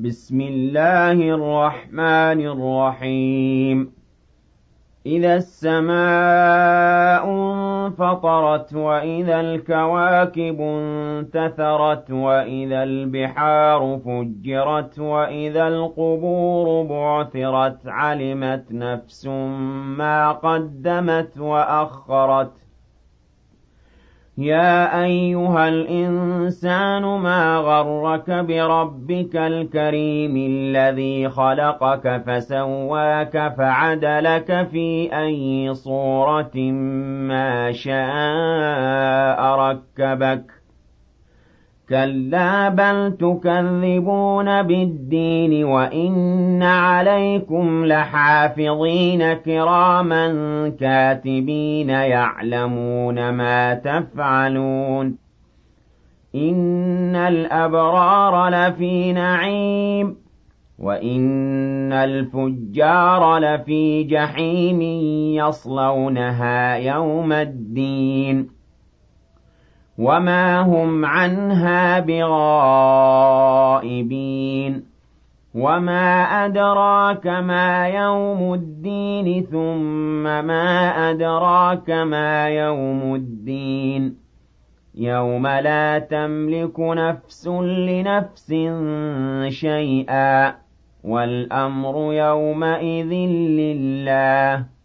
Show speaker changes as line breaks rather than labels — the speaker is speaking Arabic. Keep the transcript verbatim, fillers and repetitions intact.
بسم الله الرحمن الرحيم إذا السماء انفطرت وإذا الكواكب انتثرت وإذا البحار فجرت وإذا القبور بعثرت علمت نفس ما قدمت وأخرت يا أيها الإنسان ما غرك بربك الكريم الذي خلقك فسواك فعدلك في أي صورة ما شاء ركبك كلا بل تكذبون بالدين وإن عليكم لحافظين كراما كاتبين يعلمون ما تفعلون إن الأبرار لفي نعيم وإن الفجار لفي جحيم يصلونها يوم الدين وما هم عنها بغائبين وما أدراك ما يوم الدين ثم ما أدراك ما يوم الدين يوم لا تملك نفس لنفس شيئا والأمر يومئذ لله